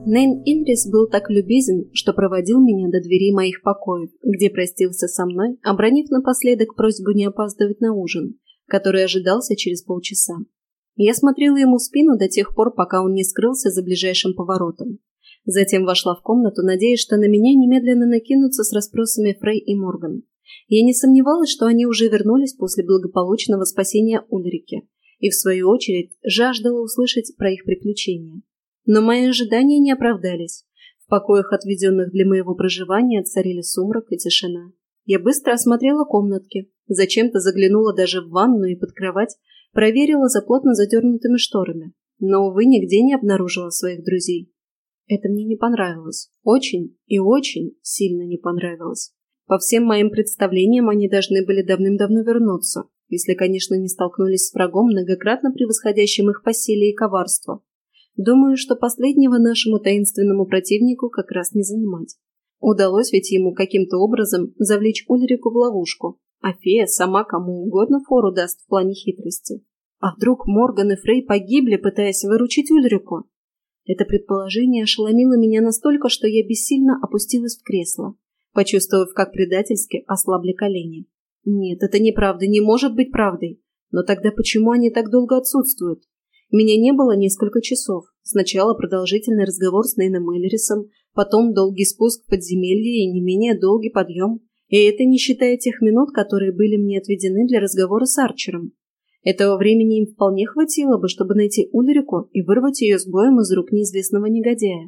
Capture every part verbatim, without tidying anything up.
Нейн Ильрис был так любезен, что проводил меня до дверей моих покоев, где простился со мной, обронив напоследок просьбу не опаздывать на ужин, который ожидался через полчаса. Я смотрела ему в спину до тех пор, пока он не скрылся за ближайшим поворотом. Затем вошла в комнату, надеясь, что на меня немедленно накинутся с расспросами Фрей и Морган. Я не сомневалась, что они уже вернулись после благополучного спасения Ульрики, и, в свою очередь, жаждала услышать про их приключения. Но мои ожидания не оправдались. В покоях, отведенных для моего проживания, царили сумрак и тишина. Я быстро осмотрела комнатки, зачем-то заглянула даже в ванну и под кровать, проверила за плотно задернутыми шторами, но, увы, нигде не обнаружила своих друзей. Это мне не понравилось. Очень и очень сильно не понравилось. По всем моим представлениям, они должны были давным-давно вернуться, если, конечно, не столкнулись с врагом, многократно превосходящим их по силе и коварству. Думаю, что последнего нашему таинственному противнику как раз не занимать. Удалось ведь ему каким-то образом завлечь Ульрику в ловушку, а фея сама кому угодно фору даст в плане хитрости. А вдруг Морган и Фрей погибли, пытаясь выручить Ульрику? Это предположение ошеломило меня настолько, что я бессильно опустилась в кресло, почувствовав, как предательски ослабли колени. Нет, это неправда, не может быть правдой. Но тогда почему они так долго отсутствуют? Меня не было несколько часов. Сначала продолжительный разговор с Нейном Ильрисом, потом долгий спуск в подземелье и не менее долгий подъем. И это не считая тех минут, которые были мне отведены для разговора с Арчером. Этого времени им вполне хватило бы, чтобы найти Ульрику и вырвать ее с боем из рук неизвестного негодяя.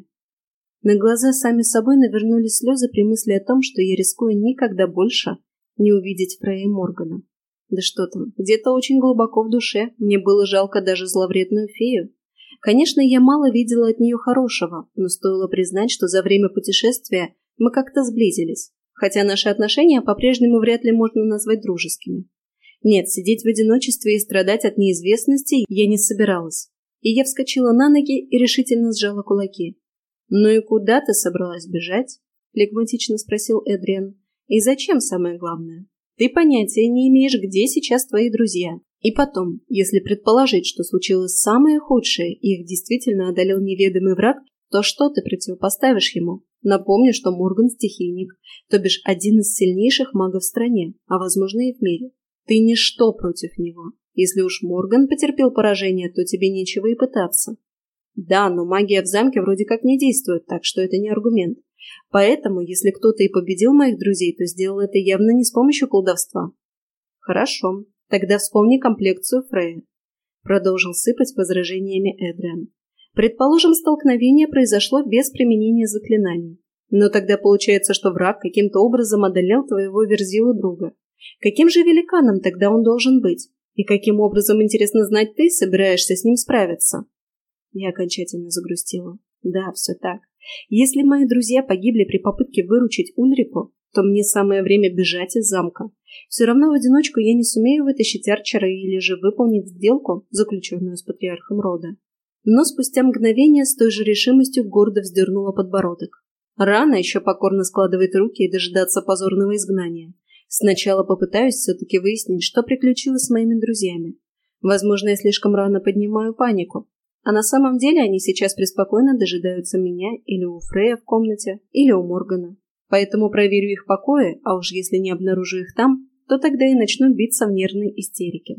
На глаза сами собой навернулись слезы при мысли о том, что я рискую никогда больше не увидеть Фрея и Моргана. Да что там, где-то очень глубоко в душе мне было жалко даже зловредную фею. Конечно, я мало видела от нее хорошего, но стоило признать, что за время путешествия мы как-то сблизились, хотя наши отношения по-прежнему вряд ли можно назвать дружескими. Нет, сидеть в одиночестве и страдать от неизвестности я не собиралась. И я вскочила на ноги и решительно сжала кулаки. «Ну и куда ты собралась бежать?» – флегматично спросил Эдриан. «И зачем, самое главное? Ты понятия не имеешь, где сейчас твои друзья. И потом, если предположить, что случилось самое худшее, и их действительно одолел неведомый враг, то что ты противопоставишь ему? Напомню, что Морган – стихийник, то бишь один из сильнейших магов в стране, а возможно и в мире. Ты ничто против него. Если уж Морган потерпел поражение, то тебе нечего и пытаться. Да, но магия в замке вроде как не действует, так что это не аргумент. Поэтому, если кто-то и победил моих друзей, то сделал это явно не с помощью колдовства». «Хорошо, тогда вспомни комплекцию Фрея», — продолжил сыпать возражениями Эдриан. «Предположим, столкновение произошло без применения заклинаний. Но тогда получается, что враг каким-то образом одолел твоего верзилу друга. Каким же великаном тогда он должен быть? И каким образом, интересно знать, ты собираешься с ним справиться?» Я окончательно загрустила. Да, все так. Если мои друзья погибли при попытке выручить Ульрику, то мне самое время бежать из замка. Все равно в одиночку я не сумею вытащить Арчера или же выполнить сделку, заключенную с патриархом рода. Но спустя мгновение с той же решимостью гордо вздернула подбородок. Рано еще покорно складывать руки и дожидаться позорного изгнания. Сначала попытаюсь все-таки выяснить, что приключилось с моими друзьями. Возможно, я слишком рано поднимаю панику. А на самом деле они сейчас преспокойно дожидаются меня или у Фрея в комнате, или у Моргана. Поэтому проверю их покои, а уж если не обнаружу их там, то тогда и начну биться в нервной истерике.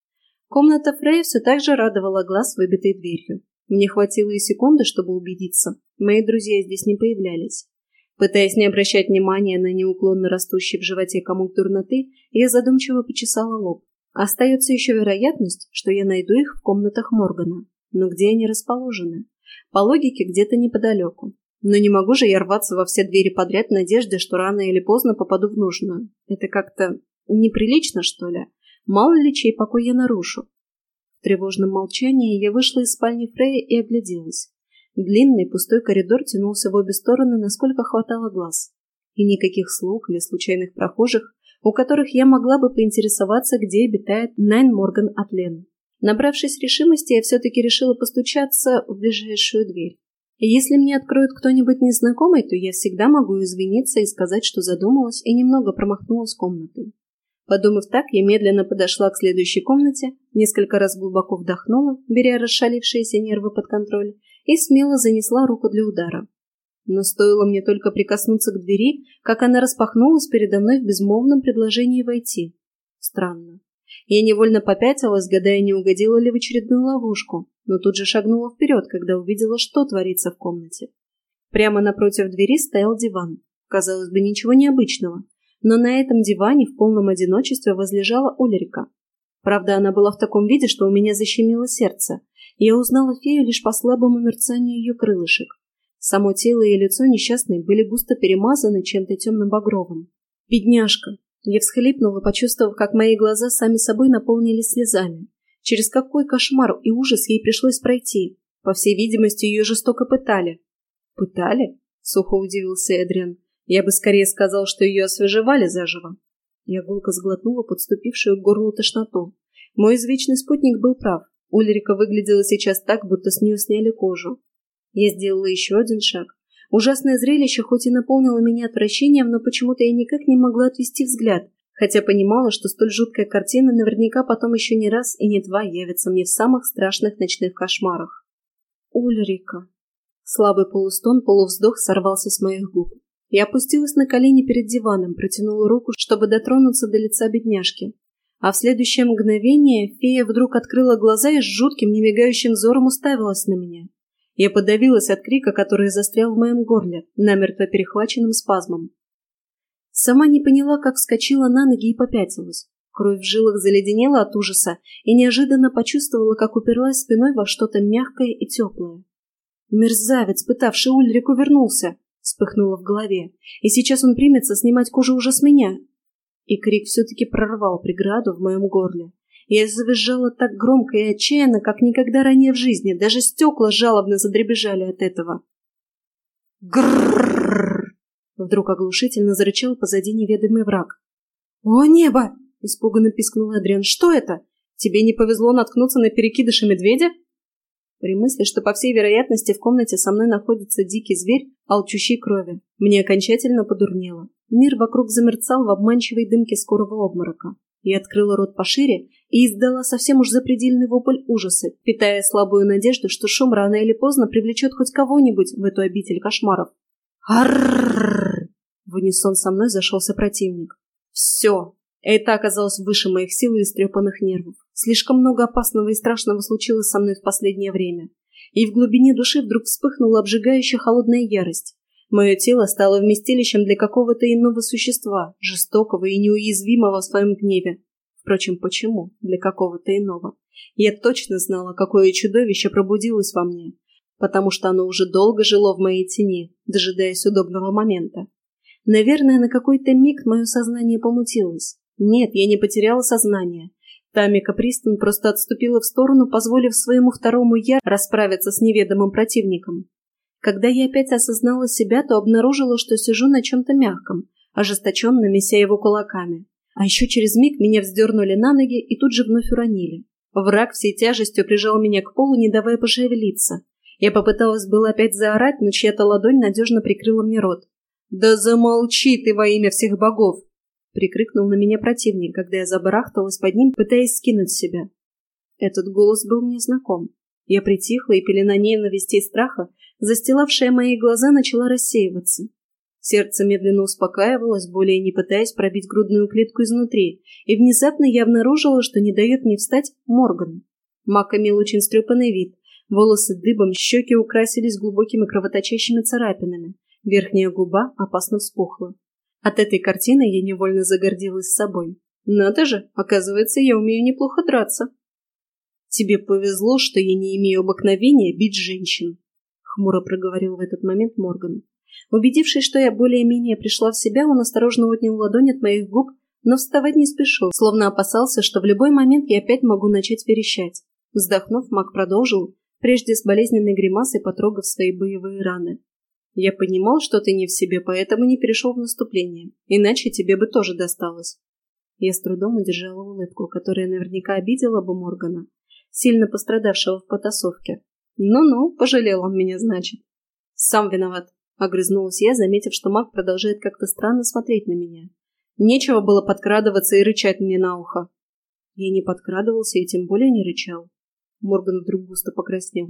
Комната Фрея все так же радовала глаз выбитой дверью. Мне хватило и секунды, чтобы убедиться. Мои друзья здесь не появлялись. Пытаясь не обращать внимания на неуклонно растущий в животе комок дурноты, я задумчиво почесала лоб. Остается еще вероятность, что я найду их в комнатах Моргана. Но где они расположены? По логике, где-то неподалеку. Но не могу же я рваться во все двери подряд в надежде, что рано или поздно попаду в нужную. Это как-то неприлично, что ли? Мало ли чей покой я нарушу. В тревожном молчании я вышла из спальни Фрея и огляделась. Длинный пустой коридор тянулся в обе стороны, насколько хватало глаз. И никаких слуг или случайных прохожих, у которых я могла бы поинтересоваться, где обитает Найн Морган Атлен. Набравшись решимости, я все-таки решила постучаться в ближайшую дверь. И если мне откроет кто-нибудь незнакомый, то я всегда могу извиниться и сказать, что задумалась и немного промахнулась комнатой. Подумав так, я медленно подошла к следующей комнате, несколько раз глубоко вдохнула, беря расшалившиеся нервы под контроль, и смело занесла руку для удара. Но стоило мне только прикоснуться к двери, как она распахнулась передо мной в безмолвном предложении войти. Странно. Я невольно попятилась, гадая, не угодила ли в очередную ловушку, но тут же шагнула вперед, когда увидела, что творится в комнате. Прямо напротив двери стоял диван. Казалось бы, ничего необычного, но на этом диване в полном одиночестве возлежала Ульрика. Правда, она была в таком виде, что у меня защемило сердце. Я узнала фею лишь по слабому мерцанию ее крылышек. Само тело и лицо несчастной были густо перемазаны чем-то темно-багровым. «Бедняжка!» Я всхлипнула, почувствовав, как мои глаза сами собой наполнились слезами. Через какой кошмар и ужас ей пришлось пройти. По всей видимости, ее жестоко пытали. «Пытали?» — сухо удивился Эдриан. «Я бы скорее сказал, что ее освежевали заживо». Я гулко сглотнула подступившую к горлу тошноту. Мой извечный спутник был прав. Ульрика выглядела сейчас так, будто с нее сняли кожу. Я сделала еще один шаг. Ужасное зрелище хоть и наполнило меня отвращением, но почему-то я никак не могла отвести взгляд, хотя понимала, что столь жуткая картина наверняка потом еще не раз и не два явится мне в самых страшных ночных кошмарах. «Ульрика!» Слабый полустон, полувздох сорвался с моих губ. Я опустилась на колени перед диваном, протянула руку, чтобы дотронуться до лица бедняжки. А в следующее мгновение фея вдруг открыла глаза и с жутким, немигающим взором уставилась на меня. Я подавилась от крика, который застрял в моем горле, намертво перехваченным спазмом. Сама не поняла, как вскочила на ноги и попятилась. Кровь в жилах заледенела от ужаса и неожиданно почувствовала, как уперлась спиной во что-то мягкое и теплое. «Мерзавец, пытавший Ульрику, вернулся!» — вспыхнуло в голове. «И сейчас он примется снимать кожу уже с меня!» И крик все-таки прорвал преграду в моем горле. Я завизжала так громко и отчаянно, как никогда ранее в жизни. Даже стекла жалобно задребезжали от этого. Гррррррр! Вдруг оглушительно зарычал позади неведомый враг. «О, небо!» — испуганно пискнул Эдриан. «Что это? Тебе не повезло наткнуться на перекидыша медведя?» При мысли, что, по всей вероятности, в комнате со мной находится дикий зверь, алчущий крови, мне окончательно подурнело. Мир вокруг замерцал в обманчивой дымке скорого обморока. Я открыла рот пошире и издала совсем уж запредельный вопль ужаса, питая слабую надежду, что шум рано или поздно привлечет хоть кого-нибудь в эту обитель кошмаров. «Аррррррр!» В унисон со мной зашелся противник. «Все!» Это оказалось выше моих сил и истрепанных нервов. Слишком много опасного и страшного случилось со мной в последнее время. И в глубине души вдруг вспыхнула обжигающая холодная ярость. Мое тело стало вместилищем для какого-то иного существа, жестокого и неуязвимого в своем гневе. Впрочем, почему для какого-то иного? Я точно знала, какое чудовище пробудилось во мне, потому что оно уже долго жило в моей тени, дожидаясь удобного момента. Наверное, на какой-то миг мое сознание помутилось. Нет, я не потеряла сознание. Тамика Пристон просто отступила в сторону, позволив своему второму «я» расправиться с неведомым противником. Когда я опять осознала себя, то обнаружила, что сижу на чем-то мягком, ожесточенно меся его кулаками. А еще через миг меня вздернули на ноги и тут же вновь уронили. Враг всей тяжестью прижал меня к полу, не давая пошевелиться. Я попыталась было опять заорать, но чья-то ладонь надежно прикрыла мне рот. «Да замолчи ты во имя всех богов!» Прикрикнул на меня противник, когда я забарахталась под ним, пытаясь скинуть себя. Этот голос был мне знаком. Я притихла, и пелена ненависти и страха, застилавшая мои глаза, начала рассеиваться. Сердце медленно успокаивалось, более не пытаясь пробить грудную клетку изнутри, и внезапно я обнаружила, что не дает мне встать Морган. Мак имел очень стрепанный вид, волосы дыбом, щеки украсились глубокими кровоточащими царапинами, верхняя губа опасно вспухла. От этой картины я невольно загордилась собой. Надо же, оказывается, я умею неплохо драться. «Тебе повезло, что я не имею обыкновения бить женщин», — хмуро проговорил в этот момент Морган. Убедившись, что я более-менее пришла в себя, он осторожно отнял ладонь от моих губ, но вставать не спешил, словно опасался, что в любой момент я опять могу начать верещать. Вздохнув, маг продолжил, прежде с болезненной гримасой потрогав свои боевые раны. «Я понимал, что ты не в себе, поэтому не перешел в наступление. Иначе тебе бы тоже досталось». Я с трудом удержала улыбку, которая наверняка обидела бы Моргана, сильно пострадавшего в потасовке. «Ну-ну, пожалел он меня, значит». «Сам виноват», — огрызнулась я, заметив, что маг продолжает как-то странно смотреть на меня. «Нечего было подкрадываться и рычать мне на ухо». Я не подкрадывался и тем более не рычал. Морган вдруг густо покраснел.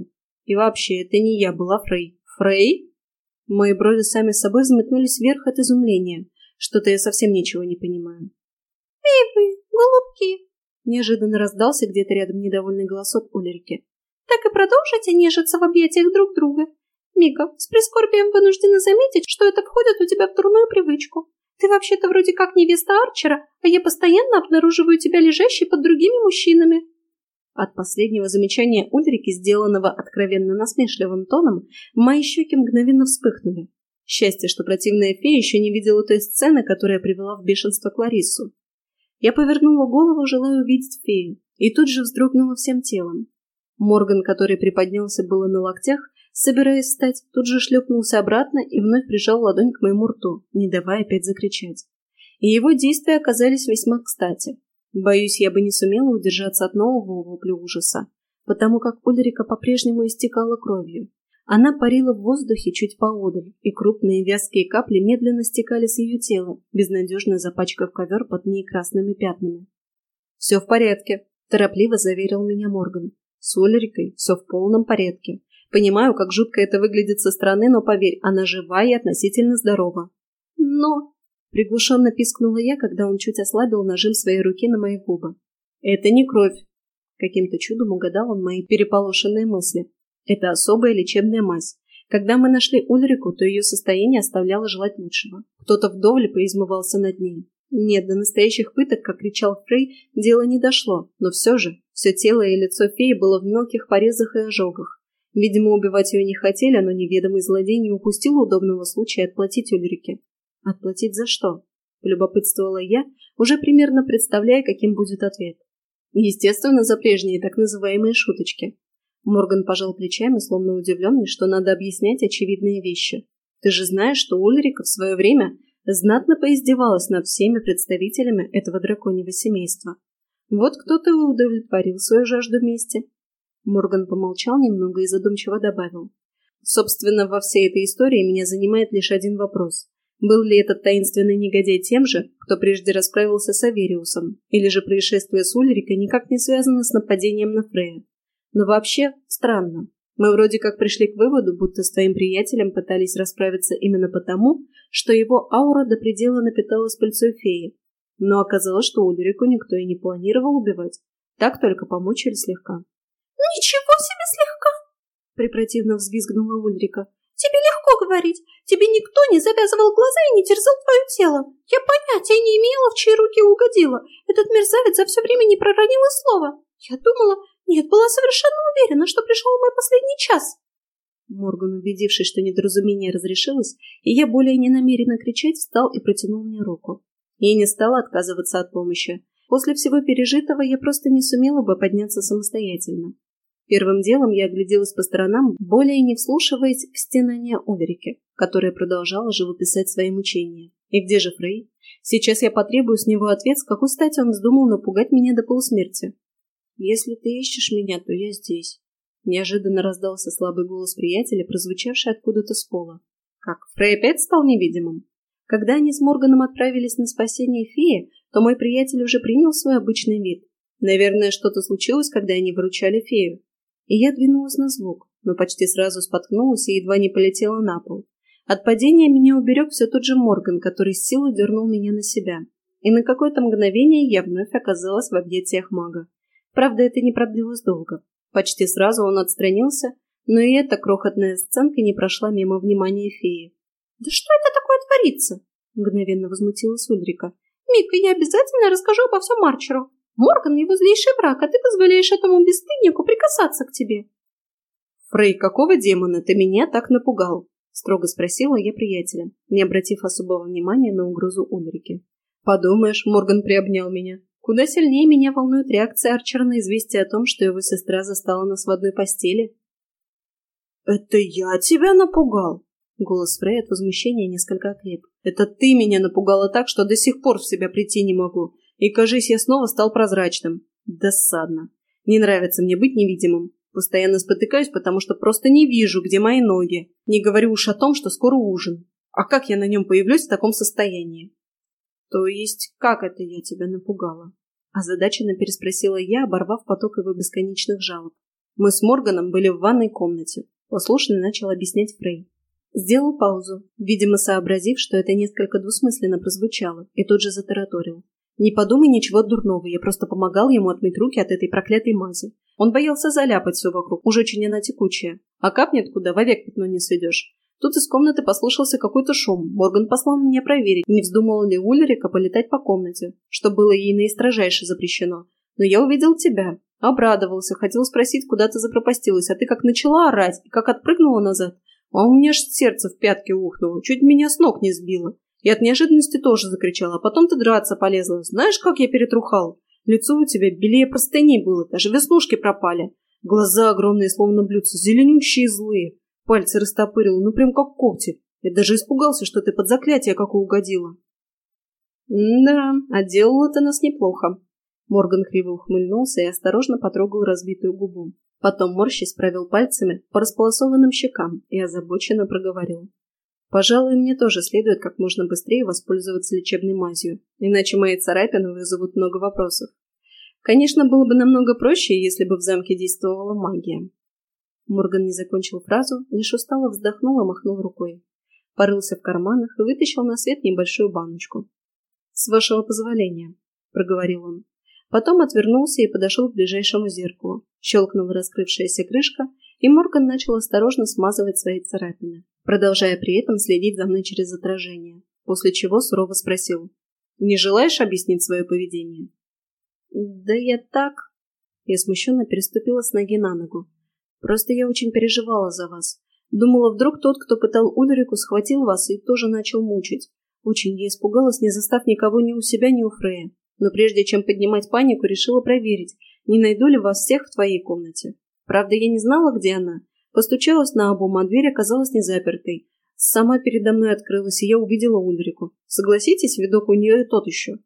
И вообще, это не я была Фрей. Фрей? Мои брови сами собой взметнулись вверх от изумления. Что-то я совсем ничего не понимаю. «Эй вы, голубки!» Неожиданно раздался где-то рядом недовольный голосок Ульрики. «Так и продолжите нежиться в объятиях друг друга. Мика, с прискорбием вынуждена заметить, что это входит у тебя в дурную привычку. Ты вообще-то вроде как невеста Арчера, а я постоянно обнаруживаю тебя лежащей под другими мужчинами». От последнего замечания Ульрики, сделанного откровенно насмешливым тоном, мои щеки мгновенно вспыхнули. Счастье, что противная фея еще не видела той сцены, которая привела в бешенство Клариссу. Я повернула голову, желая увидеть фею, и тут же вздрогнула всем телом. Морган, который приподнялся было на локтях, собираясь встать, тут же шлепнулся обратно и вновь прижал ладонь к моему рту, не давая опять закричать. И его действия оказались весьма кстати. Боюсь, я бы не сумела удержаться от нового вопля ужаса, потому как Ульрика по-прежнему истекала кровью. Она парила в воздухе чуть поодаль, и крупные вязкие капли медленно стекали с ее тела, безнадежно запачкав ковер под ней красными пятнами. «Все в порядке», – торопливо заверил меня Морган. «С Ульрикой все в полном порядке. Понимаю, как жутко это выглядит со стороны, но поверь, она жива и относительно здорова». «Но...» – приглушенно пискнула я, когда он чуть ослабил нажим своей руки на мои губы. «Это не кровь». Каким-то чудом угадал он мои переполошенные мысли. «Это особая лечебная мазь. Когда мы нашли Ульрику, то ее состояние оставляло желать лучшего. Кто-то вдоволь поизмывался над ней. Нет, до настоящих пыток, как кричал Фрей, дело не дошло, но все же, все тело и лицо феи было в мелких порезах и ожогах. Видимо, убивать ее не хотели, но неведомый злодей не упустил удобного случая отплатить Ульрике». «Отплатить за что?» – полюбопытствовала я, уже примерно представляя, каким будет ответ. Естественно, за прежние так называемые шуточки. Морган пожал плечами, словно удивленный, что надо объяснять очевидные вещи. «Ты же знаешь, что Ульрика в свое время знатно поиздевалась над всеми представителями этого драконьего семейства. Вот кто-то и удовлетворил свою жажду мести». Морган помолчал немного и задумчиво добавил. «Собственно, во всей этой истории меня занимает лишь один вопрос. Был ли этот таинственный негодяй тем же, кто прежде расправился с Авериусом, или же происшествие с Ульрикой никак не связано с нападением на Фрея? Но вообще, странно. Мы вроде как пришли к выводу, будто с твоим приятелем пытались расправиться именно потому, что его аура до предела напиталась пыльцой феи. Но оказалось, что Ульрику никто и не планировал убивать. Так только помучили слегка». «Ничего себе слегка!» — препротивно взвизгнула Ульрика. «Тебе легко говорить. Тебе никто не завязывал глаза и не терзал твое тело. Я понятия не имела, в чьи руки угодила. Этот мерзавец за все время не проронил и слова. Я думала... Нет, была совершенно уверена, что пришел мой последний час». Морган, убедившись, что недоразумение разрешилось, и я более не намерена кричать, встал и протянул мне руку. Я не стала отказываться от помощи. После всего пережитого я просто не сумела бы подняться самостоятельно. Первым делом я огляделась по сторонам, более не вслушиваясь в стенания Ульрики, которая продолжала живописать свои мучения. И где же Фрей? Сейчас я потребую с него ответ, с какой стати он вздумал напугать меня до полусмерти. «Если ты ищешь меня, то я здесь». Неожиданно раздался слабый голос приятеля, прозвучавший откуда-то с пола. Как, Фрей опять стал невидимым? Когда они с Морганом отправились на спасение феи, то мой приятель уже принял свой обычный вид. Наверное, что-то случилось, когда они выручали фею. И я двинулась на звук, но почти сразу споткнулась и едва не полетела на пол. От падения меня уберег все тот же Морган, который с силой дернул меня на себя. И на какое-то мгновение я вновь оказалась в объятиях мага. Правда, это не продлилось долго. Почти сразу он отстранился, но и эта крохотная сценка не прошла мимо внимания феи. «Да что это такое творится?» – мгновенно возмутилась Ульрика. «Мика, я обязательно расскажу обо всем Арчеру. Морган – его злейший враг, а ты позволяешь этому бесстыднику прикасаться к тебе». «Фрей, какого демона ты меня так напугал?» – строго спросила я приятеля, не обратив особого внимания на угрозу Ульрики. «Подумаешь, Морган приобнял меня. Куда сильнее меня волнует реакция Арчера на известие о том, что его сестра застала нас в одной постели». «Это я тебя напугал?» Голос Фрея от возмущения несколько окреп. «Это ты меня напугала так, что до сих пор в себя прийти не могу. И, кажись, я снова стал прозрачным. Досадно. Не нравится мне быть невидимым. Постоянно спотыкаюсь, потому что просто не вижу, где мои ноги. Не говорю уж о том, что скоро ужин. А как я на нем появлюсь в таком состоянии?» «То есть, как это я тебя напугала?» Озадаченно переспросила я, оборвав поток его бесконечных жалоб. Мы с Морганом были в ванной комнате. Послушно начал объяснять Фрей. Сделал паузу, видимо, сообразив, что это несколько двусмысленно прозвучало, и тут же затараторил. «Не подумай ничего дурного, я просто помогал ему отмыть руки от этой проклятой мази. Он боялся заляпать все вокруг, уж очень она текучая. А капнет куда, вовек пятно не сведешь». Тут из комнаты послышался какой-то шум. Морган послал меня проверить, не вздумала ли Ульрика полетать по комнате, что было ей наистрожайше запрещено. Но я увидел тебя. Обрадовался, хотел спросить, куда ты запропастилась, а ты как начала орать и как отпрыгнула назад. А у меня аж сердце в пятки ухнуло, чуть меня с ног не сбило. И от неожиданности тоже закричала, а потом ты драться полезла. Знаешь, как я перетрухал? Лицо у тебя белее простыней было, даже веснушки пропали. Глаза огромные, словно блюдца, зеленющие и злые. Пальцы растопырил, ну прям как когти. Я даже испугался, что ты под заклятие какое угодила. Да, отделала ты нас неплохо. Морган криво ухмыльнулся и осторожно потрогал разбитую губу. Потом, морщись, провел пальцами по располосованным щекам и озабоченно проговорил. Пожалуй, мне тоже следует как можно быстрее воспользоваться лечебной мазью, иначе мои царапины вызовут много вопросов. Конечно, было бы намного проще, если бы в замке действовала магия. Морган не закончил фразу, лишь устало вздохнул и махнул рукой. Порылся в карманах и вытащил на свет небольшую баночку. «С вашего позволения», — проговорил он. Потом отвернулся и подошел к ближайшему зеркалу. Щелкнула раскрывшаяся крышка, и Морган начал осторожно смазывать свои царапины, продолжая при этом следить за мной через отражение, после чего сурово спросил. «Не желаешь объяснить свое поведение?» «Да я так...» Я смущенно переступила с ноги на ногу. «Просто я очень переживала за вас. Думала, вдруг тот, кто пытал Ульрику, схватил вас и тоже начал мучить. Очень я испугалась, не застав никого ни у себя, ни у Фрея. Но прежде чем поднимать панику, решила проверить, не найду ли вас всех в твоей комнате. Правда, я не знала, где она. Постучалась наобум, а дверь оказалась не запертой. Сама передо мной открылась, и я увидела Ульрику. Согласитесь, видок у нее и тот еще».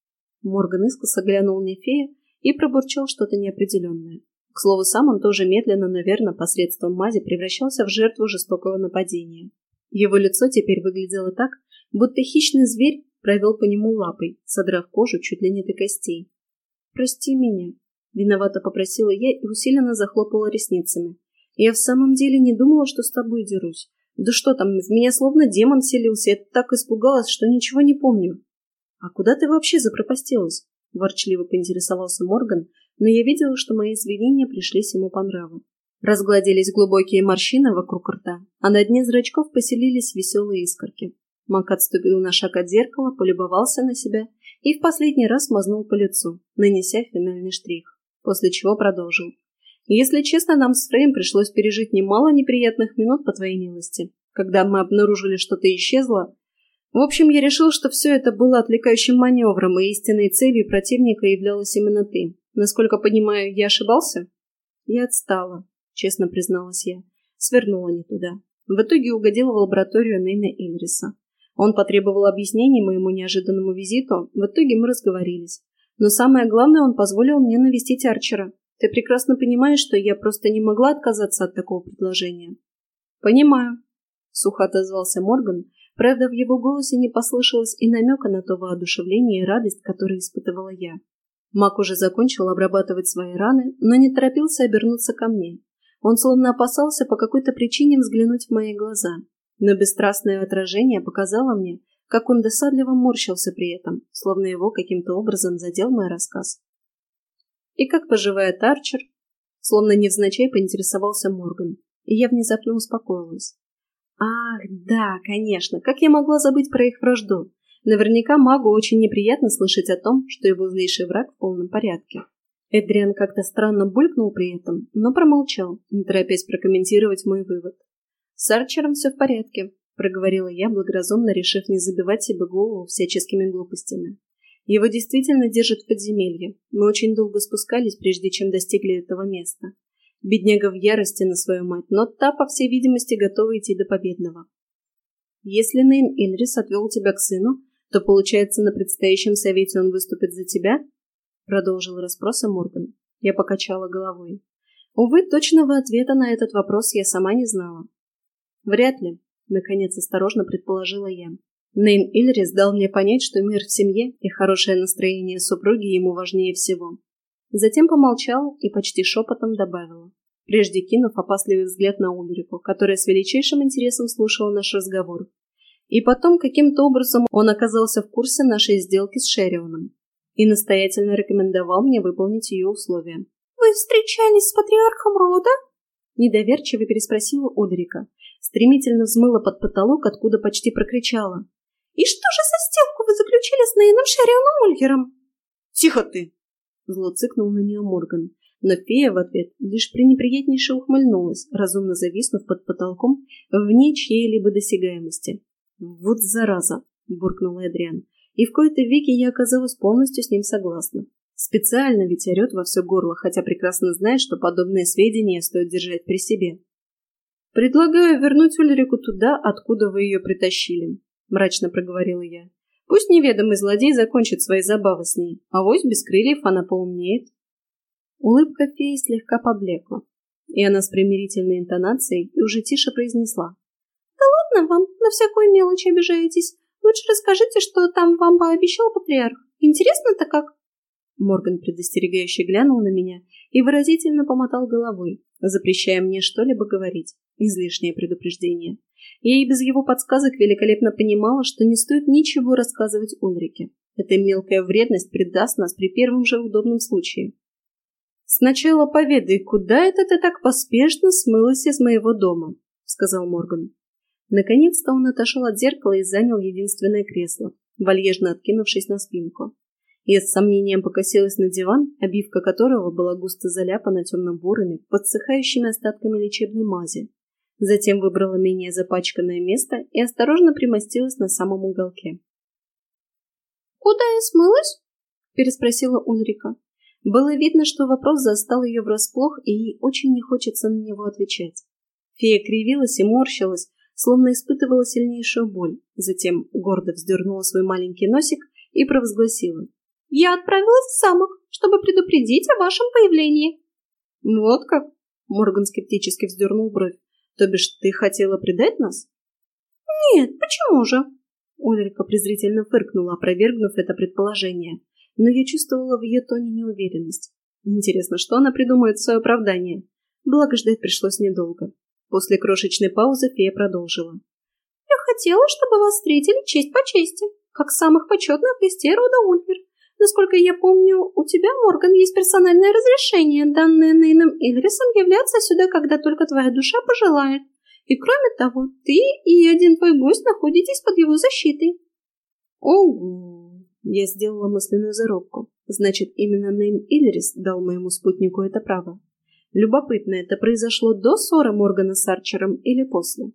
Морган искоса глянул на фея и пробурчал что-то неопределенное. К слову, сам он тоже медленно, но верно, посредством мази превращался в жертву жестокого нападения. Его лицо теперь выглядело так, будто хищный зверь провел по нему лапой, содрав кожу чуть ли не до костей. «Прости меня», — виновато попросила я и усиленно захлопала ресницами. «Я в самом деле не думала, что с тобой дерусь. Да что там, в меня словно демон селился, я так испугалась, что ничего не помню». «А куда ты вообще запропастилась?» — ворчливо поинтересовался Морган, но я видела, что мои извинения пришлись ему по нраву. Разгладились глубокие морщины вокруг рта, а на дне зрачков поселились веселые искорки. Мак отступил на шаг от зеркала, полюбовался на себя и в последний раз мазнул по лицу, нанеся финальный штрих, после чего продолжил. «Если честно, нам с Фреем пришлось пережить немало неприятных минут по твоей милости, когда мы обнаружили, что ты исчезла. В общем, я решил, что все это было отвлекающим маневром, и истинной целью противника являлась именно ты. Насколько понимаю, я ошибался?» «Я отстала», — честно призналась я. Свернула не туда. В итоге угодила в лабораторию Нейна Ильриса. Он потребовал объяснений моему неожиданному визиту, в итоге мы разговорились. Но самое главное, он позволил мне навестить Арчера. Ты прекрасно понимаешь, что я просто не могла отказаться от такого предложения. «Понимаю», — сухо отозвался Морган. Правда, в его голосе не послышалось и намека на то воодушевление и радость, которые испытывала я. Мак уже закончил обрабатывать свои раны, но не торопился обернуться ко мне. Он словно опасался по какой-то причине взглянуть в мои глаза. Но бесстрастное отражение показало мне, как он досадливо морщился при этом, словно его каким-то образом задел мой рассказ. «И как поживает Арчер?» Словно невзначай поинтересовался Морган, и я внезапно успокоилась. «Ах, да, конечно, как я могла забыть про их вражду? Наверняка магу очень неприятно слышать о том, что его злейший враг в полном порядке». Эдриан как-то странно булькнул при этом, но промолчал, не торопясь прокомментировать мой вывод. «С Арчером все в порядке», — проговорила я, благоразумно решив не забивать себе голову всяческими глупостями. «Его действительно держат в подземелье. Мы очень долго спускались, прежде чем достигли этого места. Бедняга в ярости на свою мать, но та, по всей видимости, готова идти до победного. Если Нейн Ильрис отвел тебя к сыну, то, получается, на предстоящем совете он выступит за тебя?» — продолжил расспросы Морган. Я покачала головой. Увы, точного ответа на этот вопрос я сама не знала. «Вряд ли», — наконец осторожно предположила я. Нейн Ильрис дал мне понять, что мир в семье и хорошее настроение супруги ему важнее всего. Затем помолчала и почти шепотом добавила. прежде кинув опасливый взгляд на Ульрику, которая с величайшим интересом слушала наш разговор. И потом, каким-то образом он оказался в курсе нашей сделки с Шерионом и настоятельно рекомендовал мне выполнить ее условия. «Вы встречались с патриархом рода?» Недоверчиво переспросила Ульрика. Стремительно взмыла под потолок, откуда почти прокричала. «И что же за сделку вы заключили с Нейном Шерионом Ульгером?» «Тихо ты!» Зло цыкнул на нее Морган, но фея в ответ лишь пренеприятнейше ухмыльнулась, разумно зависнув под потолком вне чьей-либо досягаемости. «Вот зараза!» – буркнул Эдриан, и в кои-то веки я оказалась полностью с ним согласна. Специально ведь орет во все горло, хотя прекрасно знает, что подобные сведения стоит держать при себе. «Предлагаю вернуть Ульрику туда, откуда вы ее притащили», – мрачно проговорила я. «Пусть неведомый злодей закончит свои забавы с ней, а вось без крыльев она поумнеет». Улыбка феи слегка поблекла, и она с примирительной интонацией и уже тише произнесла. «Да ладно вам, на всякую мелочь обижаетесь. Лучше расскажите, что там вам пообещал патриарх. Интересно-то как?» Морган предостерегающе глянул на меня и выразительно помотал головой, запрещая мне что-либо говорить. Излишнее предупреждение. Я и без его подсказок великолепно понимала, что не стоит ничего рассказывать Ульрике. Эта мелкая вредность предаст нас при первом же удобном случае. «Сначала поведай, куда это ты так поспешно смылась из моего дома?» — сказал Морган. Наконец-то он отошел от зеркала и занял единственное кресло, вальяжно откинувшись на спинку. Я с сомнением покосилась на диван, обивка которого была густо заляпана темно-бурыми, подсыхающими остатками лечебной мази. Затем выбрала менее запачканное место и осторожно примостилась на самом уголке. «Куда я смылась?» – переспросила Ульрика. Было видно, что вопрос застал ее врасплох, и ей очень не хочется на него отвечать. Фея кривилась и морщилась, словно испытывала сильнейшую боль. Затем гордо вздернула свой маленький носик и провозгласила. «Я отправилась в замок, чтобы предупредить о вашем появлении». «Вот как?» – Морган скептически вздернул бровь. «То бишь ты хотела предать нас?» «Нет, почему же?» Ульрика презрительно фыркнула, опровергнув это предположение. Но я чувствовала в ее тоне неуверенность. Интересно, что она придумает в свое оправдание? Благо ждать пришлось недолго. После крошечной паузы фея продолжила. «Я хотела, чтобы вас встретили честь по чести, как самых почетных гостей рода Ульгер. Насколько я помню, у тебя, Морган, есть персональное разрешение, данное Нейном Ильрисом, являться сюда, когда только твоя душа пожелает. И кроме того, ты и один твой гость находитесь под его защитой». «Ого!» Я сделала мысленную зарубку. Значит, именно Нейн Ильрис дал моему спутнику это право. Любопытно, это произошло до ссоры Моргана с Арчером или после?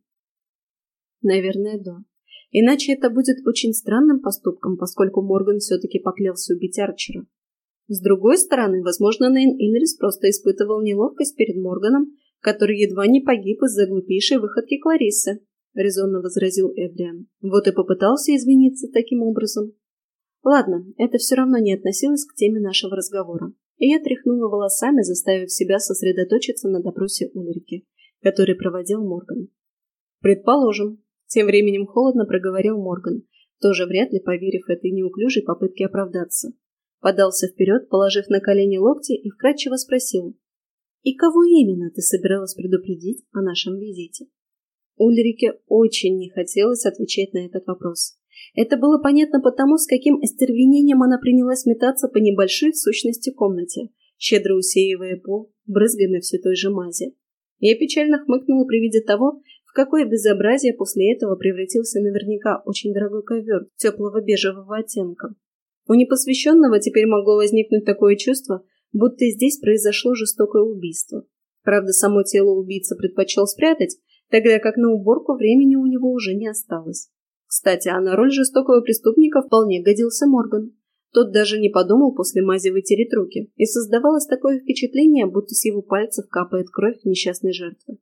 Наверное, до. Иначе это будет очень странным поступком, поскольку Морган все-таки поклялся убить Арчера. С другой стороны, возможно, Нейн Ильрис просто испытывал неловкость перед Морганом, который едва не погиб из-за глупейшей выходки Клариссы, резонно возразил Эдриан. Вот и попытался извиниться таким образом. Ладно, это все равно не относилось к теме нашего разговора, и я тряхнула волосами, заставив себя сосредоточиться на допросе Ульрики, который проводил Морган. «Предположим», — тем временем холодно проговорил Морган, тоже вряд ли поверив этой неуклюжей попытке оправдаться. Подался вперед, положив на колени локти, и вкратчиво спросил. «И кого именно ты собиралась предупредить о нашем визите?» Ульрике очень не хотелось отвечать на этот вопрос. Это было понятно потому, с каким остервенением она принялась метаться по небольшой в сущности комнате, щедро усеивая пол брызгами все той же мази. Я печально хмыкнула при виде того, в какое безобразие после этого превратился наверняка очень дорогой ковер теплого бежевого оттенка. У непосвященного теперь могло возникнуть такое чувство, будто здесь произошло жестокое убийство. Правда, само тело убийца предпочел спрятать, тогда как на уборку времени у него уже не осталось. Кстати, а на роль жестокого преступника вполне годился Морган. Тот даже не подумал после мази вытереть руки, и создавалось такое впечатление, будто с его пальцев капает кровь несчастной жертвы.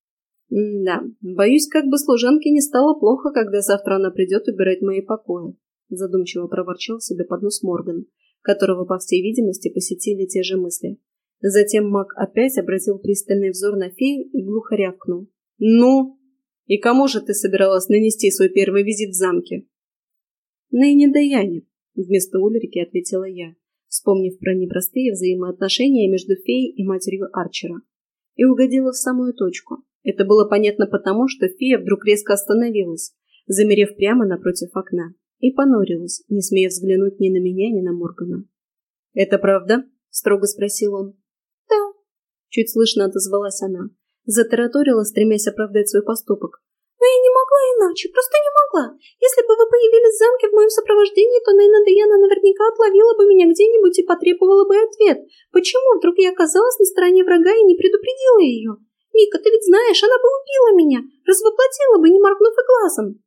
Да, боюсь, как бы служанке не стало плохо, когда завтра она придет убирать мои покои, задумчиво проворчал себе под нос Морган, которого, по всей видимости, посетили те же мысли. Затем маг опять обратил пристальный взор на фею и глухо рявкнул. «Ну? И кому же ты собиралась нанести свой первый визит в замке?» «Нейне Даяне», — вместо Ульрики ответила я, вспомнив про непростые взаимоотношения между феей и матерью Арчера. и угодила в самую точку. Это было понятно потому, что фея вдруг резко остановилась, замерев прямо напротив окна, и понурилась, не смея взглянуть ни на меня, ни на Моргана. «Это правда?» – строго спросил он. «Да», – чуть слышно отозвалась она. Затараторила, стремясь оправдать свой поступок. «Но я не могла иначе, просто не могла. Если бы вы появились в замке в моем сопровождении, то Нейна Даяна наверняка отловила бы меня где-нибудь и потребовала бы ответ. Почему вдруг я оказалась на стороне врага и не предупредила ее? Мика, ты ведь знаешь, она бы убила меня, развоплотила бы, не моргнув и глазом».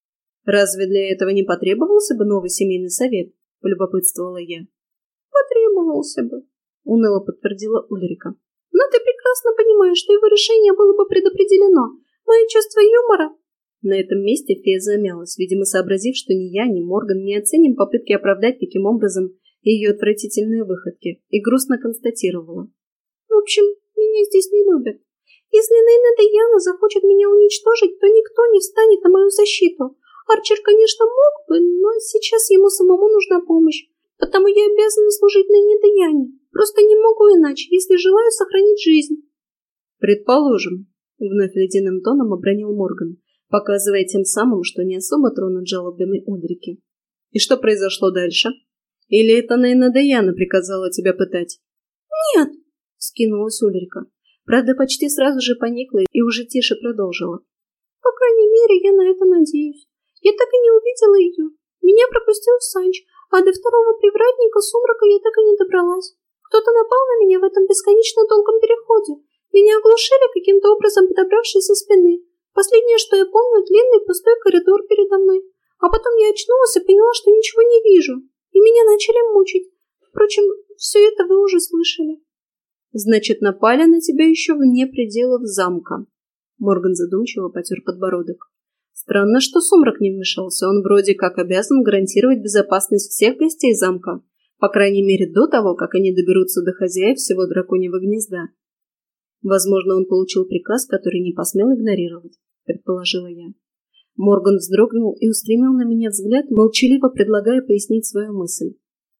«Разве для этого не потребовался бы новый семейный совет?» – полюбопытствовала я. «Потребовался бы», – уныло подтвердила Ульрика. «Но ты прекрасно понимаешь, что его решение было бы предопределено. Мое чувство юмора...» На этом месте фея замялась, видимо, сообразив, что ни я, ни Морган не оценим попытки оправдать таким образом ее отвратительные выходки, и грустно констатировала. «В общем, меня здесь не любят. Если Нейна Даяна захочет меня уничтожить, то никто не встанет на мою защиту. Арчер, конечно, мог бы, но сейчас ему самому нужна помощь, потому я обязана служить Нейне Даяне. Просто не могу иначе, если желаю сохранить жизнь». «Предположим», — вновь ледяным тоном обронил Морган, показывая тем самым, что не особо тронут жалобами Ульрики. «И что произошло дальше? Или это Нейна Даяна приказала тебя пытать?» «Нет», — скинулась Ульрика. Правда, почти сразу же поникла и уже тише продолжила. «По крайней мере, я на это надеюсь. Я так и не увидела ее. Меня пропустил Санч, а до второго привратника сумрака я так и не добралась. Кто-то напал на меня в этом бесконечно долгом переходе. Меня оглушили каким-то образом, подобравшись со спины. Последнее, что я помню, длинный пустой коридор передо мной. А потом я очнулась и поняла, что ничего не вижу. И меня начали мучить. Впрочем, все это вы уже слышали». «Значит, напали на тебя еще вне пределов замка». Морган задумчиво потер подбородок. «Странно, что Сумрак не вмешался. Он вроде как обязан гарантировать безопасность всех гостей замка. По крайней мере, до того, как они доберутся до хозяев всего драконьего гнезда. Возможно, он получил приказ, который не посмел игнорировать», — предположила я. Морган вздрогнул и устремил на меня взгляд, молчаливо предлагая пояснить свою мысль.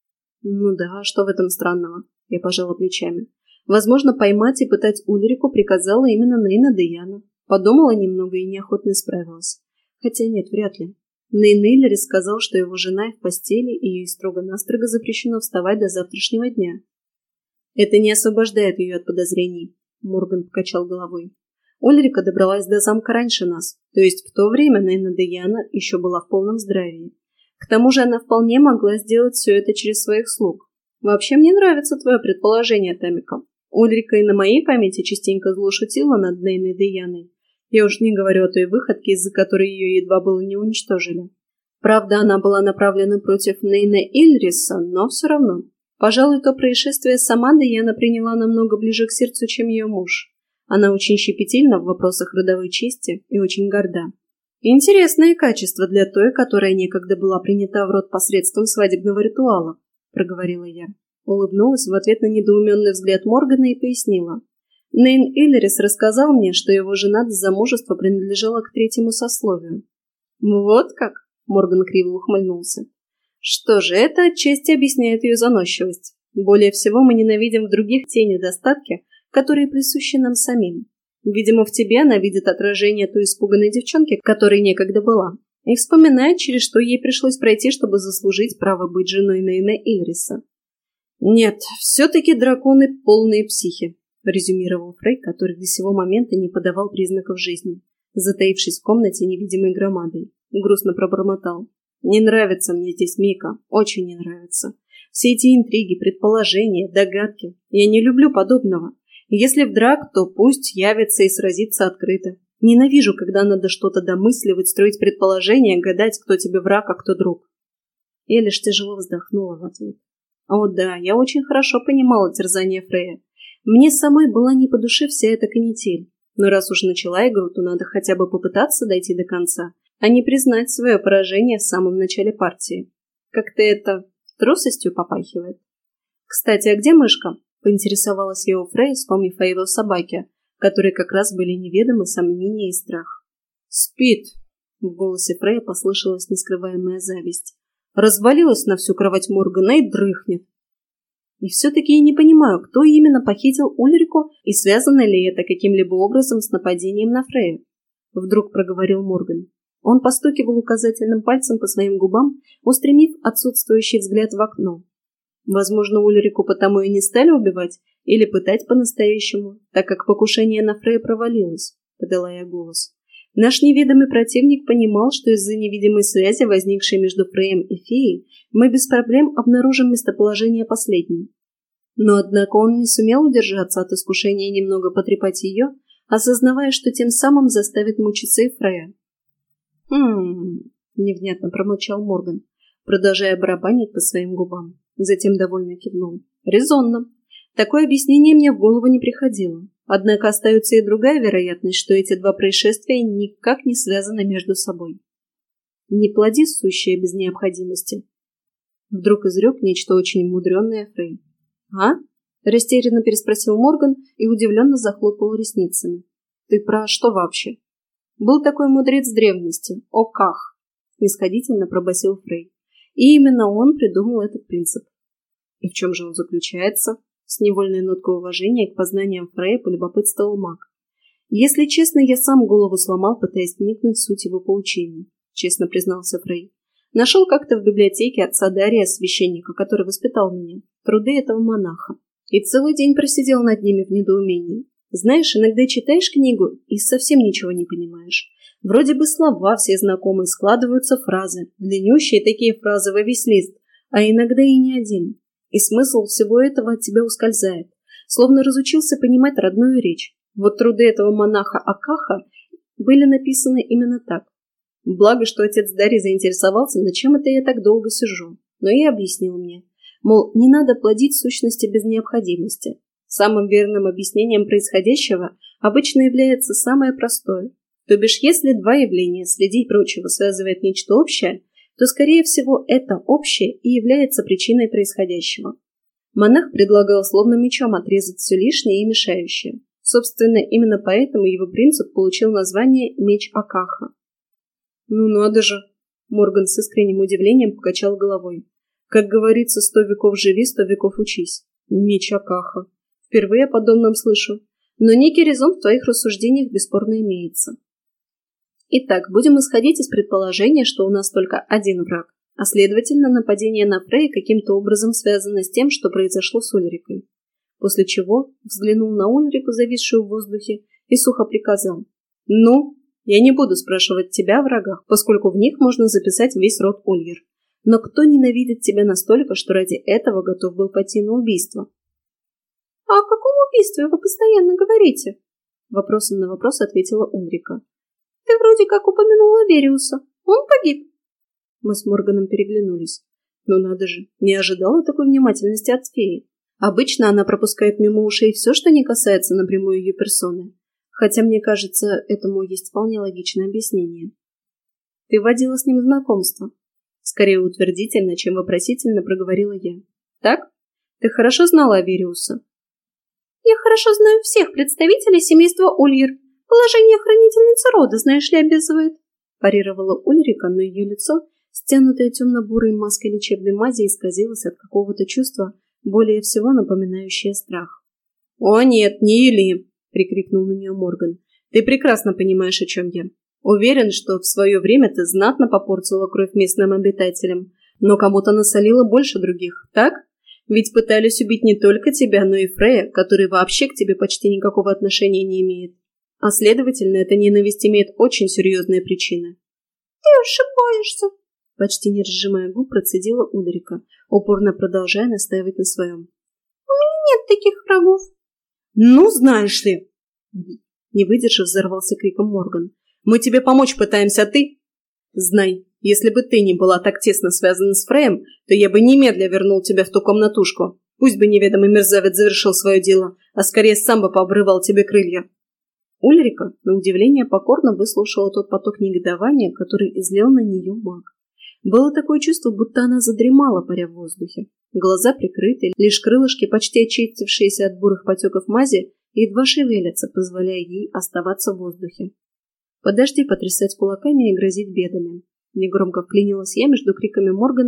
«Ну да, что в этом странного?» — я пожала плечами. «Возможно, поймать и пытать Ульрику приказала именно Нейна Даяна. Подумала немного и неохотно справилась. Хотя нет, вряд ли. Нейн Иллерис сказал, что его жена в постели, и ей строго-настрого запрещено вставать до завтрашнего дня. Это не освобождает ее от подозрений», — Морган покачал головой. «Ульрика добралась до замка раньше нас, то есть в то время Нейна Даяна еще была в полном здравии. К тому же она вполне могла сделать все это через своих слуг. Вообще мне нравится твое предположение, Тамика. Ульрика и на моей памяти частенько зло шутила над Нейной Даяной. Я уж не говорю о той выходке, из-за которой ее едва было не уничтожили. Правда, она была направлена против Нейна Иллериса, но все равно. Пожалуй, то происшествие сама Даяна приняла намного ближе к сердцу, чем ее муж. Она очень щепетильна в вопросах родовой чести и очень горда. Интересное качество для той, которая некогда была принята в род посредством свадебного ритуала», — проговорила я. Улыбнулась в ответ на недоуменный взгляд Моргана и пояснила. «Нейн Иллерис рассказал мне, что его жена до замужества принадлежала к третьему сословию». «Вот как?» — Морган криво ухмыльнулся. «Что же, это отчасти объясняет ее заносчивость. Более всего мы ненавидим в других те недостатки, которые присущи нам самим. Видимо, в тебе она видит отражение той испуганной девчонки, которой некогда была, и вспоминает, через что ей пришлось пройти, чтобы заслужить право быть женой Нейна Иллериса». «Нет, все-таки драконы полные психи», — резюмировал Фрей, который до сего момента не подавал признаков жизни, затаившись в комнате невидимой громадой. Грустно пробормотал. «Не нравится мне здесь Мика, очень не нравится. Все эти интриги, предположения, догадки. Я не люблю подобного. Если вдрак, то пусть явится и сразится открыто. Ненавижу, когда надо что-то домысливать, строить предположения, гадать, кто тебе враг, а кто друг». Я лишь тяжело вздохнула в ответ. О да, я очень хорошо понимала терзание Фрея. Мне самой была не по душе вся эта канитель. Но раз уж начала игру, то надо хотя бы попытаться дойти до конца, а не признать свое поражение в самом начале партии. Как-то это трусостью попахивает. «Кстати, а где мышка?» — поинтересовалась я у Фрея, вспомнив о его собаке, которой как раз были неведомы сомнения и страх. «Спит!» — в голосе Фрея послышалась нескрываемая зависть. «Развалилась на всю кровать Моргана и дрыхнет». И все-таки я не понимаю, кто именно похитил Ульрику и связано ли это каким-либо образом с нападением на Фрею. Вдруг проговорил Морган. Он постукивал указательным пальцем по своим губам, устремив отсутствующий взгляд в окно. Возможно, Ульрику потому и не стали убивать или пытать по-настоящему, так как покушение на Фрея провалилось, подала я голос. Наш неведомый противник понимал, что из-за невидимой связи, возникшей между Фреем и феей, мы без проблем обнаружим местоположение последней. Но однако он не сумел удержаться от искушения немного потрепать ее, осознавая, что тем самым заставит мучиться и Фрея. «Хм...» — невнятно промолчал Морган, продолжая барабанить по своим губам. Затем довольно кивнул. «Резонно. Такое объяснение мне в голову не приходило. Однако остается и другая вероятность, что эти два происшествия никак не связаны между собой. Не плоди сущее без необходимости». Вдруг изрек нечто очень мудреное Фрей. «А?» — растерянно переспросил Морган и удивленно захлопал ресницами. «Ты про что вообще?» «Был такой мудрец древности, Оках», — снисходительно пробасил Фрей. И именно он придумал этот принцип. И в чем же он заключается? С невольной ноткой уважения к познаниям Фрея полюбопытствовал маг. Если честно, я сам голову сломал, пытаясь вникнуть в суть его поучений, честно признался Фрей. Нашел как-то в библиотеке отца Дария, священника, который воспитал меня, труды этого монаха. И целый день просидел над ними в недоумении. Знаешь, иногда читаешь книгу и совсем ничего не понимаешь. Вроде бы слова все знакомые, складываются фразы, длиннющие такие фразы во весь лист, а иногда и не один. И смысл всего этого от тебя ускользает, словно разучился понимать родную речь. Вот труды этого монаха Акаха были написаны именно так. Благо, что отец Дарий заинтересовался, зачем это я так долго сижу, но и объяснил мне. Мол, не надо плодить сущности без необходимости. Самым верным объяснением происходящего обычно является самое простое. То бишь, если два явления среди прочего связывает нечто общее, то, скорее всего, это общее и является причиной происходящего. Монах предлагал словно мечом отрезать все лишнее и мешающее. Собственно, именно поэтому его принцип получил название «Меч Акаха». «Ну надо же!» — Морган с искренним удивлением покачал головой. «Как говорится, сто веков живи, сто веков учись. Меч Акаха. Впервые о подобном слышу. Но некий резон в твоих рассуждениях бесспорно имеется. Итак, будем исходить из предположения, что у нас только один враг, а следовательно, нападение на Фрея каким-то образом связано с тем, что произошло с Ульрикой». После чего взглянул на Ульрику, зависшую в воздухе, и сухо приказал: «Ну, я не буду спрашивать тебя о врагах, поскольку в них можно записать весь род Ульер. Но кто ненавидит тебя настолько, что ради этого готов был пойти на убийство?» «А о каком убийстве вы постоянно говорите?» Вопросом на вопрос ответила Ульрика. «Ты вроде как упомянула Вериуса. Он погиб». Мы с Морганом переглянулись. Ну надо же, не ожидала такой внимательности от феи. Обычно она пропускает мимо ушей все, что не касается напрямую ее персоны. Хотя, мне кажется, этому есть вполне логичное объяснение. «Ты водила с ним знакомство?» Скорее утвердительно, чем вопросительно проговорила я. «Так? Ты хорошо знала Авериуса?» «Я хорошо знаю всех представителей семейства Ульер. Положение хранительницы рода, знаешь ли, обязывает», парировала Ульрика, но ее лицо, стянутое темно-бурой маской лечебной мази, исказилось от какого-то чувства, более всего напоминающее страх. «О нет, не Юли!» — прикрикнул на нее Морган. «Ты прекрасно понимаешь, о чем я. Уверен, что в свое время ты знатно попортила кровь местным обитателям, но кому-то насолила больше других, так? Ведь пытались убить не только тебя, но и Фрея, который вообще к тебе почти никакого отношения не имеет. А следовательно, эта ненависть имеет очень серьезные причины». «Ты ошибаешься!» Почти не разжимая губ, процедила Ульрика, упорно продолжая настаивать на своем. «У меня нет таких врагов». «Ну, знаешь ли!» Не выдержав, взорвался криком Морган. «Мы тебе помочь пытаемся, а ты...» «Знай, если бы ты не была так тесно связана с Фреем, то я бы немедля вернул тебя в ту комнатушку. Пусть бы неведомый мерзавец завершил свое дело, а скорее сам бы пообрывал тебе крылья». Ульрика, на удивление, покорно выслушала тот поток негодования, который излил на нее маг. Было такое чувство, будто она задремала, паря в воздухе. Глаза прикрыты, лишь крылышки, почти очистившиеся от бурых потеков мази, едва шевелятся, позволяя ей оставаться в воздухе. «Подожди потрясать кулаками и грозить бедами», — негромко вклинилась я между криками Моргана,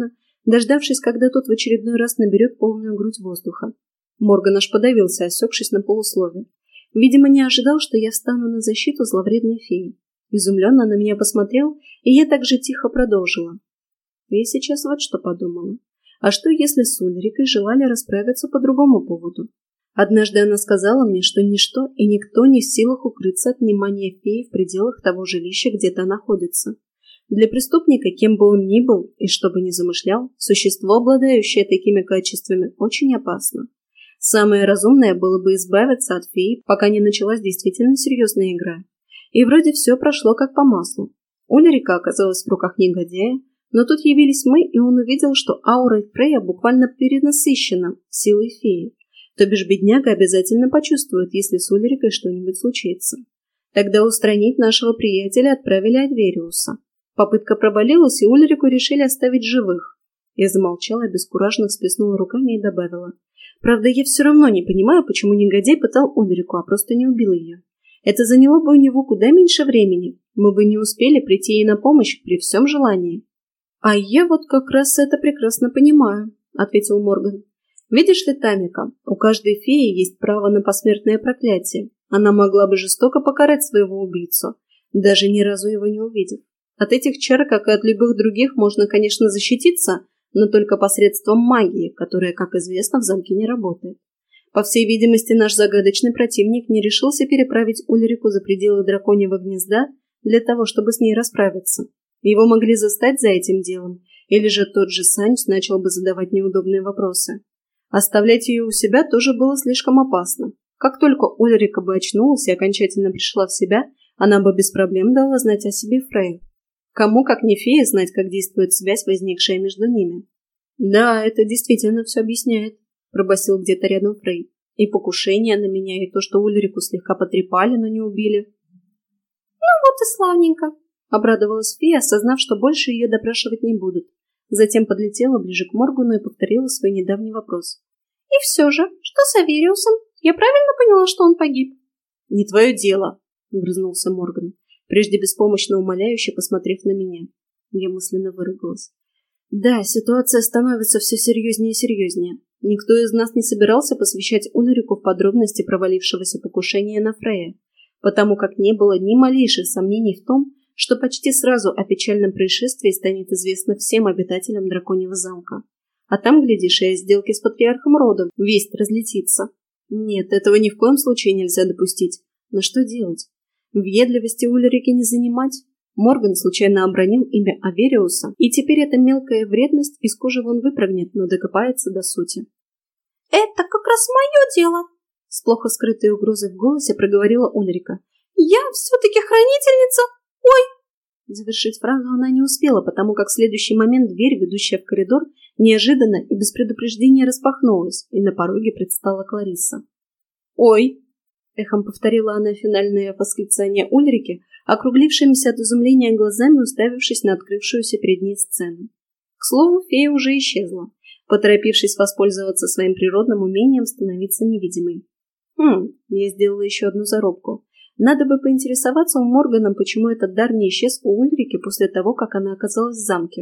дождавшись, когда тот в очередной раз наберет полную грудь воздуха. Морган аж подавился, осекшись на полуслове. Видимо, не ожидал, что я встану на защиту зловредной феи. Изумленно на меня посмотрел, и я так же тихо продолжила. Я сейчас вот что подумала. А что, если с Ульрикой желали расправиться по другому поводу? Однажды она сказала мне, что ничто и никто не в силах укрыться от внимания феи в пределах того жилища, где та находится. Для преступника, кем бы он ни был и что бы ни замышлял, существо, обладающее такими качествами, очень опасно. Самое разумное было бы избавиться от феи, пока не началась действительно серьезная игра. И вроде все прошло как по маслу. Ульрика оказалась в руках негодяя, но тут явились мы, и он увидел, что аура Фрея буквально перенасыщена силой феи. То бишь бедняга обязательно почувствует, если с Ульрикой что-нибудь случится. Тогда устранить нашего приятеля отправили Адвериуса. Попытка провалилась, и Ульрику решили оставить живых. Я замолчала, обескураженно всплеснула руками и добавила. Правда, я все равно не понимаю, почему негодяй пытал Ульрику, а просто не убил ее. Это заняло бы у него куда меньше времени. Мы бы не успели прийти ей на помощь при всем желании. «А я вот как раз это прекрасно понимаю», — ответил Морган. «Видишь ли, Тамика, у каждой феи есть право на посмертное проклятие. Она могла бы жестоко покарать своего убийцу, даже ни разу его не увидев. От этих чар, как и от любых других, можно, конечно, защититься, но только посредством магии, которая, как известно, в замке не работает. По всей видимости, наш загадочный противник не решился переправить Ульрику за пределы драконьего гнезда для того, чтобы с ней расправиться. Его могли застать за этим делом, или же тот же Санч начал бы задавать неудобные вопросы. Оставлять ее у себя тоже было слишком опасно. Как только Ульрика бы очнулась и окончательно пришла в себя, она бы без проблем дала знать о себе Фрею. Кому, как не фея, знать, как действует связь, возникшая между ними? «Да, это действительно все объясняет», — пробасил где-то рядом Фрей. «И покушение на меня, и то, что Ульрику слегка потрепали, но не убили». «Ну вот и славненько», — обрадовалась фея, осознав, что больше ее допрашивать не будут. Затем подлетела ближе к Моргану и повторила свой недавний вопрос. «И все же, что с Авериусом? Я правильно поняла, что он погиб?» «Не твое дело», — грызнулся Морган, прежде беспомощно умоляюще посмотрев на меня. Я мысленно выругалась. Да, ситуация становится все серьезнее и серьезнее. Никто из нас не собирался посвящать Ульрику в подробности провалившегося покушения на Фрея, потому как не было ни малейших сомнений в том, что почти сразу о печальном происшествии станет известно всем обитателям Драконьего замка. А там, глядишь, и о сделке с патриархом рода весть разлетится. Нет, этого ни в коем случае нельзя допустить. Но что делать? Въедливости Ульрики не занимать. Морган случайно обронил имя Авериуса, и теперь эта мелкая вредность из кожи вон выпрыгнет, но докопается до сути. «Это как раз мое дело», — с плохо скрытой угрозой в голосе проговорила Ульрика. «Я все-таки хранительница. Ой!» Завершить фразу она не успела, потому как в следующий момент дверь, ведущая в коридор, неожиданно и без предупреждения распахнулась, и на пороге предстала Кларисса. «Ой!» — эхом повторила она финальное восклицание Ульрики, округлившимися от изумления глазами, уставившись на открывшуюся перед ней сцену. К слову, фея уже исчезла, поторопившись воспользоваться своим природным умением становиться невидимой. Хм, я сделала еще одну заробку. Надо бы поинтересоваться у Моргана, почему этот дар не исчез у Ульрики после того, как она оказалась в замке.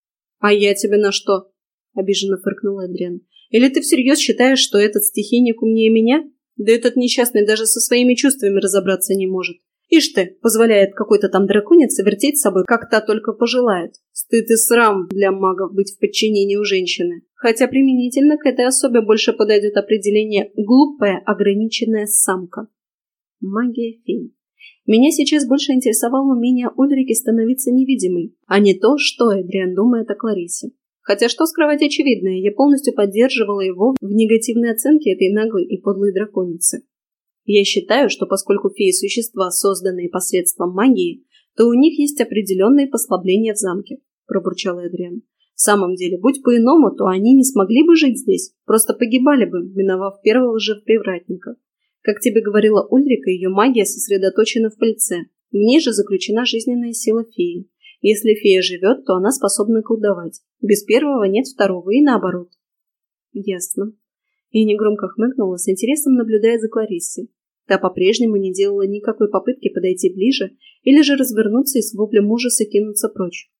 «А я тебе на что?» — обиженно фыркнул Эдриан. «Или ты всерьез считаешь, что этот стихийник умнее меня? Да этот несчастный даже со своими чувствами разобраться не может. Ишь ты, позволяет какой-то там драконице вертеть собой, как та только пожелает. Стыд и срам для магов быть в подчинении у женщины. Хотя применительно к этой особе больше подойдет определение «глупая ограниченная самка». Магия фей. Меня сейчас больше интересовало умение Ульрики становиться невидимой, а не то, что Эдриан думает о Кларисе. Хотя, что скрывать очевидное, я полностью поддерживала его в негативной оценке этой наглой и подлой драконицы. Я считаю, что поскольку феи – существа, созданные посредством магии, то у них есть определенные послабления в замке, пробурчал Эдриан. В самом деле, будь по-иному, то они не смогли бы жить здесь, просто погибали бы, миновав первого же привратника. Как тебе говорила Ульрика, ее магия сосредоточена в пыльце. В ней же заключена жизненная сила феи. Если фея живет, то она способна колдовать. Без первого нет второго и наоборот. Ясно. И негромко хмыкнула, с интересом наблюдая за Клариссой. Та по-прежнему не делала никакой попытки подойти ближе или же развернуться и с воплем ужаса кинуться прочь.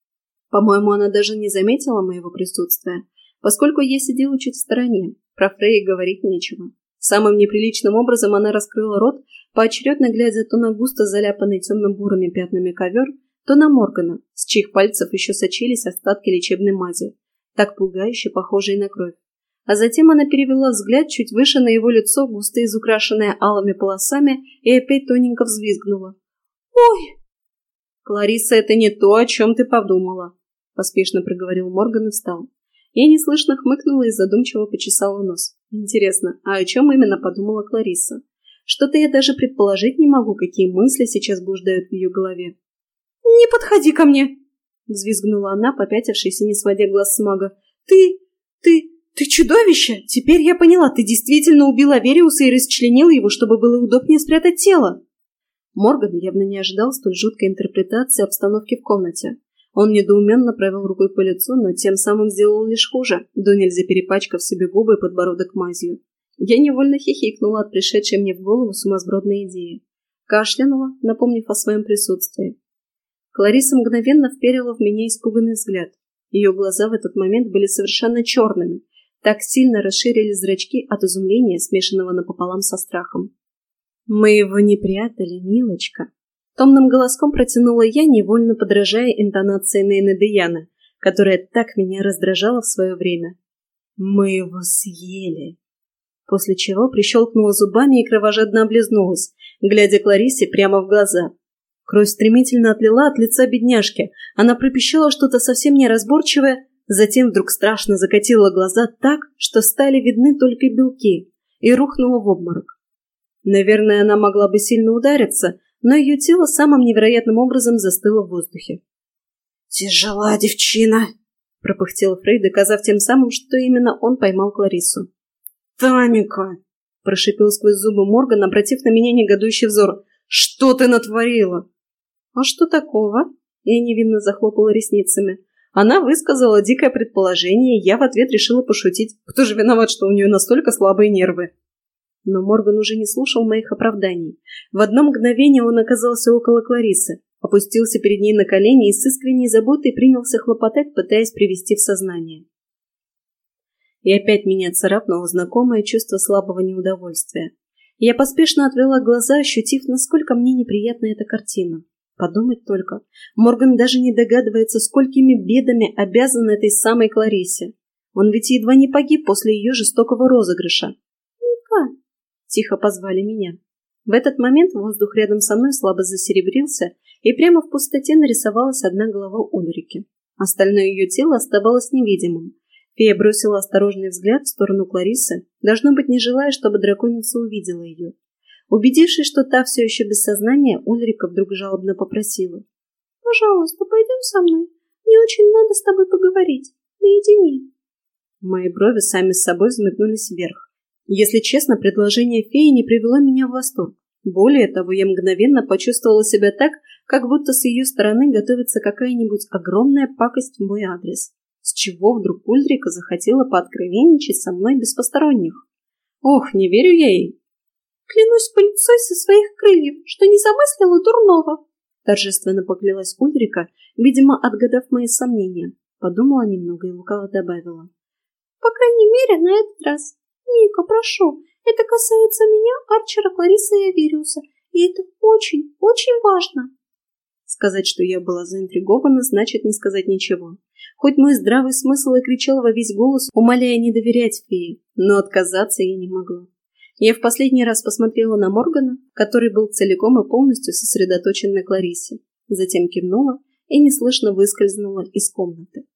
По-моему, она даже не заметила моего присутствия, поскольку я сидела чуть в стороне, про Фрей говорить нечего. Самым неприличным образом она раскрыла рот, поочередно глядя то на густо заляпанный темно-бурыми пятнами ковер, то на Моргана, с чьих пальцев еще сочились остатки лечебной мази, так пугающе похожей на кровь. А затем она перевела взгляд чуть выше на его лицо, густо изукрашенное алыми полосами, и опять тоненько взвизгнула. «Ой!» «Клариса, это не то, о чем ты подумала», — поспешно проговорил Морган и встал. Я неслышно хмыкнула и задумчиво почесала нос. Интересно, а о чем именно подумала Клариса? Что-то я даже предположить не могу, какие мысли сейчас блуждают в ее голове. «Не подходи ко мне!» — взвизгнула она, попятившись и не сводя глаз с мага. «Ты... ты... ты чудовище! Теперь я поняла, ты действительно убил Авериуса и расчленил его, чтобы было удобнее спрятать тело!» Морган явно не ожидал столь жуткой интерпретации обстановки в комнате. Он недоуменно провел рукой по лицу, но тем самым сделал лишь хуже, до нельзя перепачкав себе губы и подбородок мазью. Я невольно хихикнула от пришедшей мне в голову сумасбродной идеи. Кашлянула, напомнив о своем присутствии. Клариса мгновенно вперила в меня испуганный взгляд. Ее глаза в этот момент были совершенно черными. Так сильно расширились зрачки от изумления, смешанного напополам со страхом. «Мы его не прятали, милочка», — томным голоском протянула я, невольно подражая интонации Нейны Деяна, которая так меня раздражала в свое время. «Мы его съели». После чего прищелкнула зубами и кровожадно облизнулась, глядя Кларисе прямо в глаза. Кровь стремительно отлила от лица бедняжки. Она пропищала что-то совсем неразборчивое, затем вдруг страшно закатила глаза так, что стали видны только белки, и рухнула в обморок. Наверное, она могла бы сильно удариться, но ее тело самым невероятным образом застыло в воздухе. «Тяжела девчина!» — пропыхтел Фрей, доказав тем самым, что именно он поймал Кларису. «Тамика!» — прошипел сквозь зубы Морган, обратив на меня негодующий взор. «Что ты натворила?» «А что такого?» — я невинно захлопала ресницами. Она высказала дикое предположение, и я в ответ решила пошутить. Кто же виноват, что у нее настолько слабые нервы? Но Морган уже не слушал моих оправданий. В одно мгновение он оказался около Кларисы, опустился перед ней на колени и с искренней заботой принялся хлопотать, пытаясь привести в сознание. И опять меня царапнуло знакомое чувство слабого неудовольствия. Я поспешно отвела глаза, ощутив, насколько мне неприятна эта картина. Подумать только, Морган даже не догадывается, сколькими бедами обязан этой самой Кларисе. Он ведь едва не погиб после ее жестокого розыгрыша. «Мика!» — тихо позвали меня. В этот момент воздух рядом со мной слабо засеребрился, и прямо в пустоте нарисовалась одна голова Ульрики. Остальное ее тело оставалось невидимым. Фея бросила осторожный взгляд в сторону Кларисы, должно быть, не желая, чтобы драконица увидела ее. Убедившись, что та все еще без сознания, Ульрика вдруг жалобно попросила. «Пожалуйста, пойдем со мной. Мне очень надо с тобой поговорить. Наедине». Мои брови сами с собой взметнулись вверх. Если честно, предложение феи не привело меня в восторг. Более того, я мгновенно почувствовала себя так, как будто с ее стороны готовится какая-нибудь огромная пакость в мой адрес. С чего вдруг Ульрика захотела пооткровенничать со мной без посторонних? Ох, не верю я ей. «Клянусь пыльцой со своих крыльев, что не замыслила дурного!» Торжественно поклялась Ульрика, видимо, отгадав мои сомнения. Подумала немного и лукаво добавила. «По крайней мере, на этот раз. Мика, прошу, это касается меня, Арчера, Кларисы и Авериуса, и это очень, очень важно». Сказать, что я была заинтригована, значит не сказать ничего. Хоть мой здравый смысл и кричал во весь голос, умоляя не доверять фее, но отказаться я не могла. Я в последний раз посмотрела на Моргана, который был целиком и полностью сосредоточен на Кларисе, затем кивнула и неслышно выскользнула из комнаты.